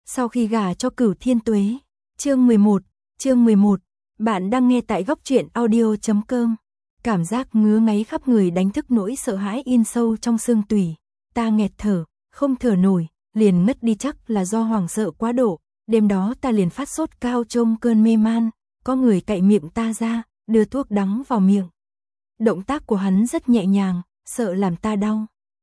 Sau khi gả cho Cửu Thiên Tuế. Chương 11. Bạn đang nghe tại góc truyện audio.com. Cảm giác ngứa ngáy khắp người đánh thức nỗi sợ hãi in sâu trong xương tủy. Ta nghẹt thở, không thở nổi, liền ngất đi, chắc là do hoảng sợ quá độ. Đêm đó ta liền phát sốt cao trong cơn mê man, có người cạy miệng ta ra, đưa thuốc đắng vào miệng. Động tác của hắn rất nhẹ nhàng, sợ làm ta đau.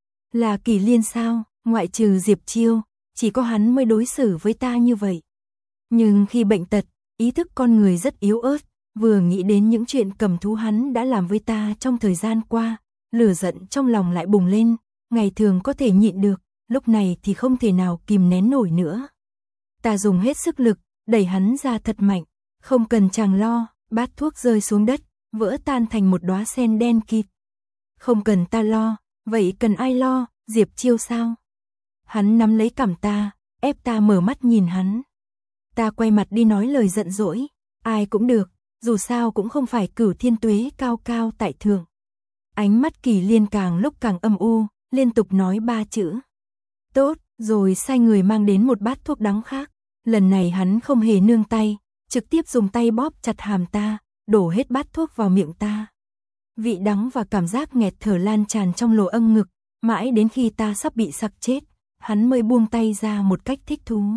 Là Kỳ Liên sao? Ngoại trừ Diệp Chiêu, chỉ có hắn mới đối xử với ta như vậy. Nhưng khi bệnh tật, ý thức con người rất yếu ớt, vừa nghĩ đến những chuyện cầm thú hắn đã làm với ta trong thời gian qua, lửa giận trong lòng lại bùng lên, ngày thường có thể nhịn được, lúc này thì không thể nào kìm nén nổi nữa. Ta dùng hết sức lực, đẩy hắn ra thật mạnh, không cần chàng lo, bát thuốc rơi xuống đất, vỡ tan thành một đóa sen đen kịt. Không cần ta lo, vậy cần ai lo, Diệp Chiêu sao? Hắn nắm lấy cằm ta, ép ta mở mắt nhìn hắn. Ta quay mặt đi nói lời giận dỗi, ai cũng được, dù sao cũng không phải Cửu Thiên Tuế cao cao tại thượng. Ánh mắt Kỳ Liên càng lúc càng âm u, liên tục nói 3 chữ. Tốt, rồi sai người mang đến một bát thuốc đắng khác. Lần này hắn không hề nương tay, trực tiếp dùng tay bóp chặt hàm ta, đổ hết bát thuốc vào miệng ta. Vị đắng và cảm giác nghẹt thở lan tràn trong lỗ âng ngực, mãi đến khi ta sắp bị sặc chết, hắn mới buông tay ra một cách thích thú.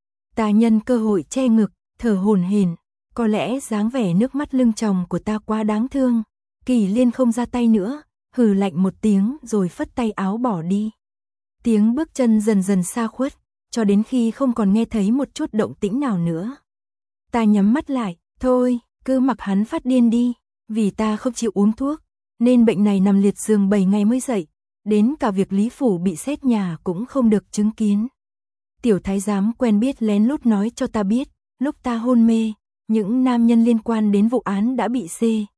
Ta nhân cơ hội che ngực, thở hổn hển, có lẽ dáng vẻ nước mắt lưng tròng của ta quá đáng thương. Kỳ Liên không ra tay nữa, hừ lạnh một tiếng rồi phất tay áo bỏ đi. Tiếng bước chân dần dần xa khuất, cho đến khi không còn nghe thấy một chút động tĩnh nào nữa. Ta nhắm mắt lại, thôi, cứ mặc hắn phát điên đi, vì ta không chịu uống thuốc, nên bệnh này nằm liệt giường 7 ngày mới dậy, đến cả việc Lý Phủ bị xét nhà cũng không được chứng kiến. Tiểu thái giám quen biết lén lút nói cho ta biết, lúc ta hôn mê, những nam nhân liên quan đến vụ án đã bị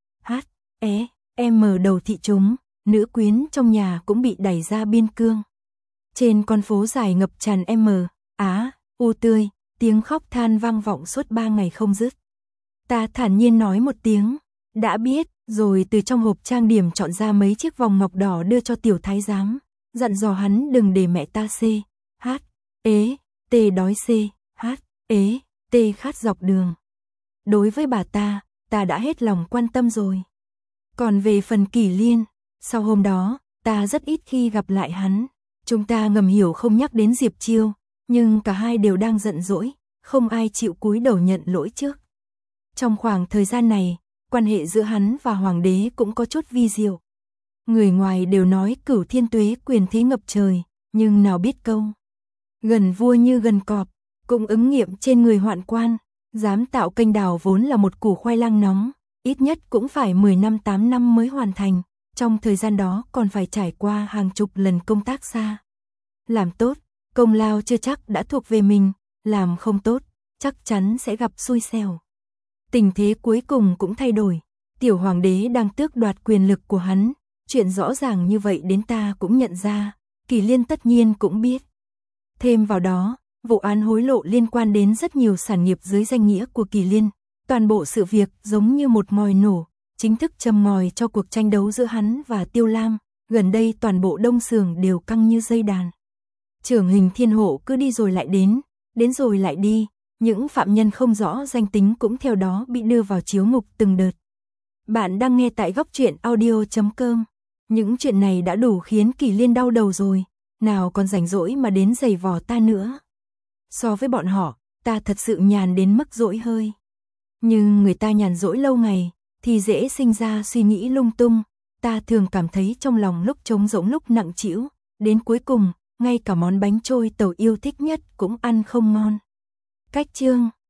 C.H.E.M đầu thị chúng, nữ quyến trong nhà cũng bị đẩy ra biên cương. Trên con phố dài ngập tràn U tươi, tiếng khóc than vang vọng suốt 3 ngày không dứt. Ta thản nhiên nói một tiếng, đã biết, rồi từ trong hộp trang điểm chọn ra mấy chiếc vòng ngọc đỏ đưa cho tiểu thái giám, dặn dò hắn đừng để mẹ ta C.H.E.T đói C.H.E.T khát dọc đường. Đối với bà ta đã hết lòng quan tâm rồi. Còn về phần Kỳ Liên, sau hôm đó, ta rất ít khi gặp lại hắn. Chúng ta ngầm hiểu không nhắc đến Diệp Chiêu, nhưng cả hai đều đang giận dỗi, không ai chịu cúi đầu nhận lỗi trước. Trong khoảng thời gian này, quan hệ giữa hắn và hoàng đế cũng có chút vi diệu. Người ngoài đều nói Cửu Thiên Tuế quyền thế ngập trời, nhưng nào biết câu gần vua như gần cọp, cũng ứng nghiệm trên người hoạn quan. Dám tạo kênh đào vốn là một củ khoai lang nóng, ít nhất cũng phải 10 năm 8 năm mới hoàn thành. Trong thời gian đó còn phải trải qua hàng chục lần công tác xa. Làm tốt, công lao chưa chắc đã thuộc về mình, làm không tốt, chắc chắn sẽ gặp xui xẻo. Tình thế cuối cùng cũng thay đổi, tiểu hoàng đế đang tước đoạt quyền lực của hắn, chuyện rõ ràng như vậy đến ta cũng nhận ra, Kỳ Liên tất nhiên cũng biết. Thêm vào đó, vụ án hối lộ liên quan đến rất nhiều sản nghiệp dưới danh nghĩa của Kỳ Liên, toàn bộ sự việc giống như một ngòi nổ, chính thức châm ngòi cho cuộc tranh đấu giữa hắn và Tiêu Lam, gần đây toàn bộ Đông Sường đều căng như dây đàn. Trưởng Hình Thiên Hộ cứ đi rồi lại đến rồi lại đi, những phạm nhân không rõ danh tính cũng theo đó bị đưa vào chiếu ngục từng đợt. Bạn đang nghe tại góc truyện audio.com. Những chuyện này đã đủ khiến Kỳ Liên đau đầu rồi, nào còn rảnh rỗi mà đến giày vò ta nữa. So với bọn họ, ta thật sự nhàn đến mức dỗi hơi. Nhưng người ta nhàn rỗi lâu ngày, thì dễ sinh ra suy nghĩ lung tung, ta thường cảm thấy trong lòng lúc trống rỗng lúc nặng trĩu, đến cuối cùng, ngay cả món bánh trôi tàu yêu thích nhất cũng ăn không ngon. Cách chương